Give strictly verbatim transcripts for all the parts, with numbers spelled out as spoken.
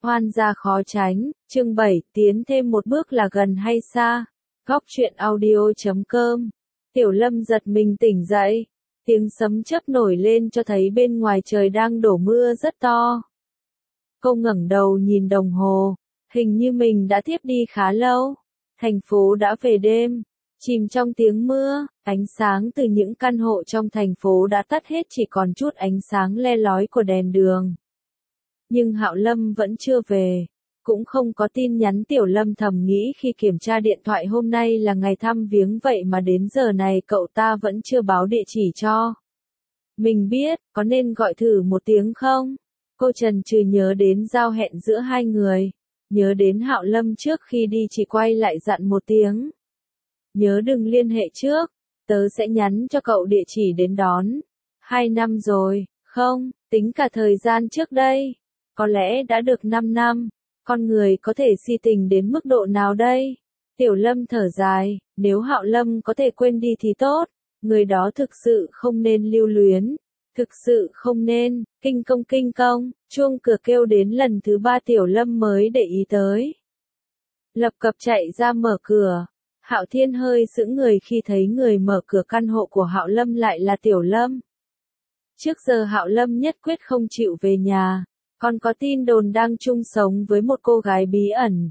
Oan gia khó tránh, chương bảy, tiến thêm một bước là gần hay xa? Góc truyện audio chấm com. Tiểu Lâm giật mình tỉnh dậy, tiếng sấm chớp nổi lên cho thấy bên ngoài trời đang đổ mưa rất to. Cô ngẩng đầu nhìn đồng hồ, hình như mình đã thiếp đi khá lâu. Thành phố đã về đêm, chìm trong tiếng mưa, ánh sáng từ những căn hộ trong thành phố đã tắt hết, chỉ còn chút ánh sáng le lói của đèn đường. Nhưng Hạo Lâm vẫn chưa về, cũng không có tin nhắn. Tiểu Lâm thầm nghĩ khi kiểm tra điện thoại, hôm nay là ngày thăm viếng vậy mà đến giờ này cậu ta vẫn chưa báo địa chỉ cho mình biết, có nên gọi thử một tiếng không? Cô chần chừ nhớ đến giao hẹn giữa hai người, nhớ đến Hạo Lâm trước khi đi chỉ quay lại dặn một tiếng. Nhớ đừng liên hệ trước, tớ sẽ nhắn cho cậu địa chỉ đến đón. Hai năm rồi, không, tính cả thời gian trước đây. Có lẽ đã được năm năm, con người có thể si tình đến mức độ nào đây? Tiểu Lâm thở dài, nếu Hạo Lâm có thể quên đi thì tốt, người đó thực sự không nên lưu luyến, thực sự không nên. Kinh công kinh công, chuông cửa kêu đến lần thứ ba Tiểu Lâm mới để ý tới. Lập cập chạy ra mở cửa, Hạo Thiên hơi sững người khi thấy người mở cửa căn hộ của Hạo Lâm lại là Tiểu Lâm. Trước giờ Hạo Lâm nhất quyết không chịu về nhà. Còn có tin đồn đang chung sống với một cô gái bí ẩn.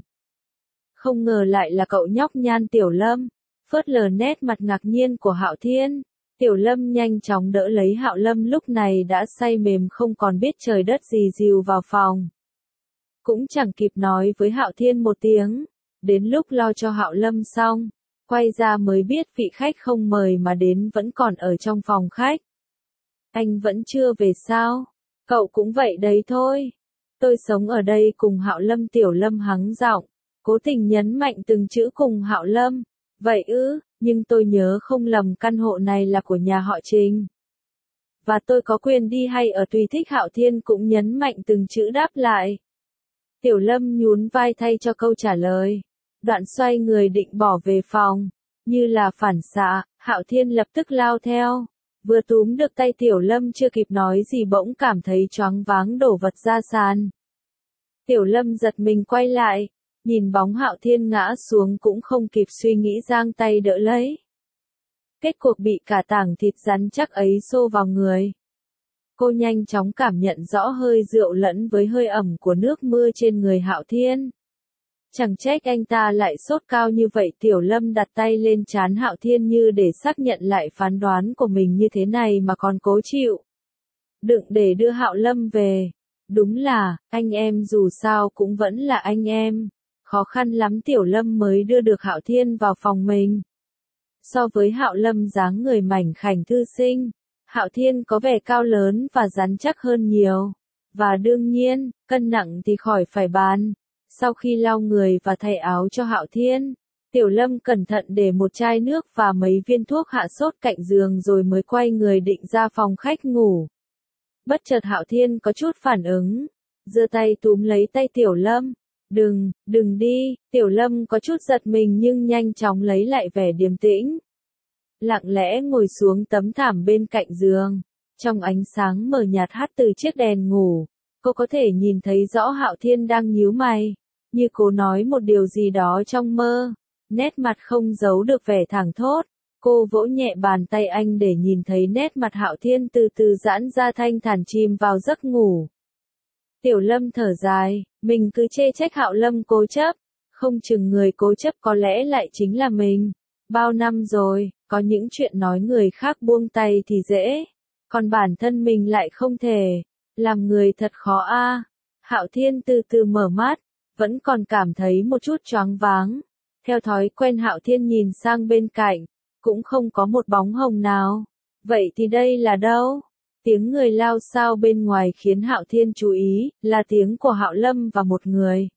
Không ngờ lại là cậu nhóc Nhan. Tiểu Lâm phớt lờ nét mặt ngạc nhiên của Hạo Thiên. Tiểu Lâm nhanh chóng đỡ lấy Hạo Lâm, lúc này đã say mềm không còn biết trời đất gì, dìu vào phòng. Cũng chẳng kịp nói với Hạo Thiên một tiếng. Đến lúc lo cho Hạo Lâm xong, quay ra mới biết vị khách không mời mà đến vẫn còn ở trong phòng khách. Anh vẫn chưa về sao? Cậu cũng vậy đấy thôi. Tôi sống ở đây cùng Hạo Lâm. Tiểu Lâm hắng giọng, cố tình nhấn mạnh từng chữ cùng Hạo Lâm. Vậy ư, nhưng tôi nhớ không lầm căn hộ này là của nhà họ Trình. Và tôi có quyền đi hay ở tùy thích. Hạo Thiên cũng nhấn mạnh từng chữ đáp lại. Tiểu Lâm nhún vai thay cho câu trả lời. Đoạn xoay người định bỏ về phòng. Như là phản xạ, Hạo Thiên lập tức lao theo. Vừa túm được tay Tiểu Lâm chưa kịp nói gì bỗng cảm thấy choáng váng đổ vật ra sàn. Tiểu Lâm giật mình quay lại, nhìn bóng Hạo Thiên ngã xuống cũng không kịp suy nghĩ giang tay đỡ lấy. Kết cuộc bị cả tảng thịt rắn chắc ấy xô vào người. Cô nhanh chóng cảm nhận rõ hơi rượu lẫn với hơi ẩm của nước mưa trên người Hạo Thiên. Chẳng trách anh ta lại sốt cao như vậy. Tiểu Lâm đặt tay lên trán Hạo Thiên như để xác nhận lại phán đoán của mình, như thế này mà còn cố chịu đựng để đưa Hạo Lâm về. Đúng là, anh em dù sao cũng vẫn là anh em. Khó khăn lắm Tiểu Lâm mới đưa được Hạo Thiên vào phòng mình. So với Hạo Lâm dáng người mảnh khảnh thư sinh, Hạo Thiên có vẻ cao lớn và rắn chắc hơn nhiều. Và đương nhiên, cân nặng thì khỏi phải bàn. Sau khi lau người và thay áo cho Hạo Thiên, Tiểu Lâm cẩn thận để một chai nước và mấy viên thuốc hạ sốt cạnh giường rồi mới quay người định ra phòng khách ngủ. Bất chợt Hạo Thiên có chút phản ứng, giơ tay túm lấy tay Tiểu Lâm. Đừng, đừng đi. Tiểu Lâm có chút giật mình nhưng nhanh chóng lấy lại vẻ điềm tĩnh. Lặng lẽ ngồi xuống tấm thảm bên cạnh giường. Trong ánh sáng mờ nhạt hắt từ chiếc đèn ngủ, cô có thể nhìn thấy rõ Hạo Thiên đang nhíu mày, như cố nói một điều gì đó trong mơ. Nét mặt không giấu được vẻ thảng thốt. Cô vỗ nhẹ bàn tay anh để nhìn thấy nét mặt Hạo Thiên từ từ giãn ra, thanh thản chìm vào giấc ngủ. Tiểu Lâm thở dài, mình cứ chê trách Hạo Lâm cố chấp, không chừng người cố chấp có lẽ lại chính là mình. Bao năm rồi, có những chuyện nói người khác buông tay thì dễ, còn bản thân mình lại không thể. Làm người thật khó a. Hạo Thiên từ từ mở mắt, vẫn còn cảm thấy một chút choáng váng. Theo thói quen Hạo Thiên nhìn sang bên cạnh, cũng không có một bóng hồng nào. Vậy thì đây là đâu? Tiếng người lao xao bên ngoài khiến Hạo Thiên chú ý, là tiếng của Hạo Lâm và một người.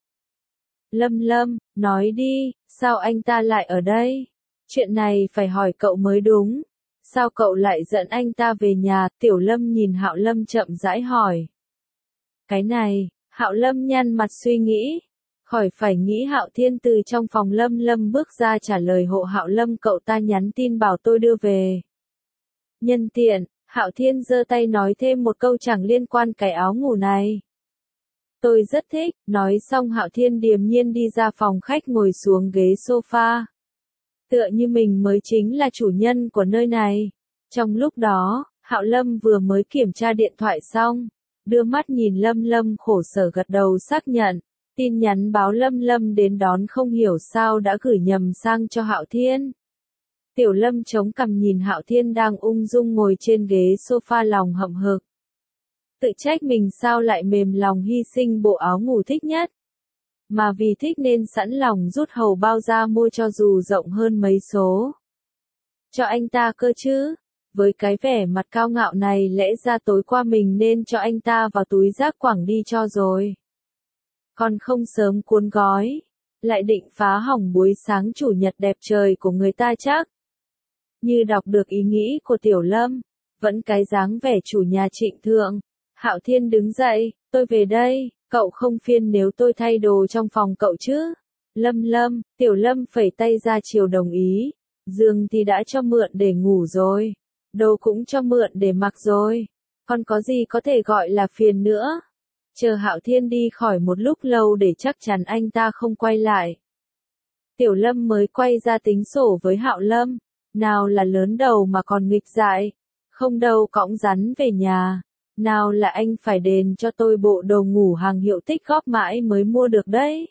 Lâm Lâm, nói đi, sao anh ta lại ở đây? Chuyện này phải hỏi cậu mới đúng. Sao cậu lại dẫn anh ta về nhà? Tiểu Lâm nhìn Hạo Lâm chậm rãi hỏi. Cái này, Hạo Lâm nhăn mặt suy nghĩ. Khỏi phải nghĩ. Hạo Thiên từ trong phòng Lâm Lâm bước ra trả lời hộ Hạo Lâm, cậu ta nhắn tin bảo tôi đưa về. Nhân tiện, Hạo Thiên giơ tay nói thêm một câu chẳng liên quan, cái áo ngủ này. Tôi rất thích, nói xong Hạo Thiên điềm nhiên đi ra phòng khách ngồi xuống ghế sofa. Tựa như mình mới chính là chủ nhân của nơi này. Trong lúc đó, Hạo Lâm vừa mới kiểm tra điện thoại xong, đưa mắt nhìn Lâm Lâm khổ sở gật đầu xác nhận, tin nhắn báo Lâm Lâm đến đón không hiểu sao đã gửi nhầm sang cho Hạo Thiên. Tiểu Lâm chống cằm nhìn Hạo Thiên đang ung dung ngồi trên ghế sofa lòng hậm hực. Tự trách mình sao lại mềm lòng hy sinh bộ áo ngủ thích nhất. Mà vì thích nên sẵn lòng rút hầu bao ra mua cho dù rộng hơn mấy số. Cho anh ta cơ chứ. Với cái vẻ mặt cao ngạo này lẽ ra tối qua mình nên cho anh ta vào túi rác quẳng đi cho rồi. Còn không sớm cuốn gói. Lại định phá hỏng buổi sáng chủ nhật đẹp trời của người ta chắc. Như đọc được ý nghĩ của Tiểu Lâm. Vẫn cái dáng vẻ chủ nhà trịnh thượng. Hạo Thiên đứng dậy, tôi về đây, cậu không phiền nếu tôi thay đồ trong phòng cậu chứ? Lâm Lâm, Tiểu Lâm phẩy tay ra chiều đồng ý, giường thì đã cho mượn để ngủ rồi, đồ cũng cho mượn để mặc rồi, còn có gì có thể gọi là phiền nữa? Chờ Hạo Thiên đi khỏi một lúc lâu để chắc chắn anh ta không quay lại. Tiểu Lâm mới quay ra tính sổ với Hạo Lâm, nào là lớn đầu mà còn nghịch dại, không đâu cõng rắn về nhà. Nào là anh phải đền cho tôi bộ đồ ngủ hàng hiệu tích góp mãi mới mua được đấy.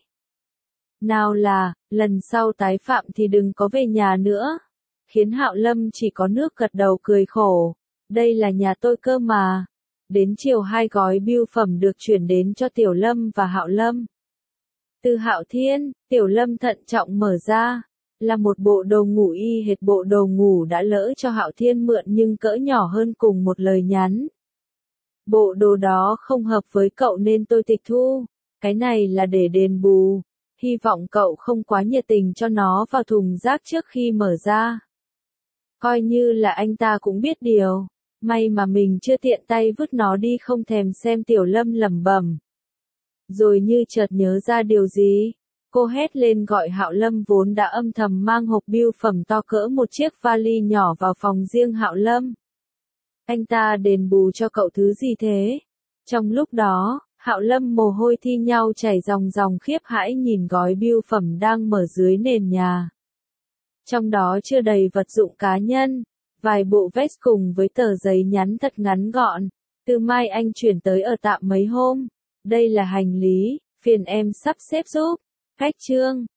Nào là, lần sau tái phạm thì đừng có về nhà nữa. Khiến Hạo Lâm chỉ có nước gật đầu cười khổ. Đây là nhà tôi cơ mà. Đến chiều hai gói bưu phẩm được chuyển đến cho Tiểu Lâm và Hạo Lâm. Từ Hạo Thiên, Tiểu Lâm thận trọng mở ra. Là một bộ đồ ngủ y hệt bộ đồ ngủ đã lỡ cho Hạo Thiên mượn nhưng cỡ nhỏ hơn cùng một lời nhắn. Bộ đồ đó không hợp với cậu nên tôi tịch thu, cái này là để đền bù, hy vọng cậu không quá nhiệt tình cho nó vào thùng rác trước khi mở ra. Coi như là anh ta cũng biết điều, may mà mình chưa tiện tay vứt nó đi không thèm xem Tiểu Lâm lẩm bẩm. Rồi như chợt nhớ ra điều gì, cô hét lên gọi Hạo Lâm vốn đã âm thầm mang hộp bưu phẩm to cỡ một chiếc vali nhỏ vào phòng riêng Hạo Lâm. Anh ta đền bù cho cậu thứ gì thế? Trong lúc đó, Hạo Lâm mồ hôi thi nhau chảy ròng ròng khiếp hãi nhìn gói bưu phẩm đang mở dưới nền nhà. Trong đó chưa đầy vật dụng cá nhân, vài bộ vest cùng với tờ giấy nhắn thật ngắn gọn. Từ mai anh chuyển tới ở tạm mấy hôm. Đây là hành lý, phiền em sắp xếp giúp. Khách trương.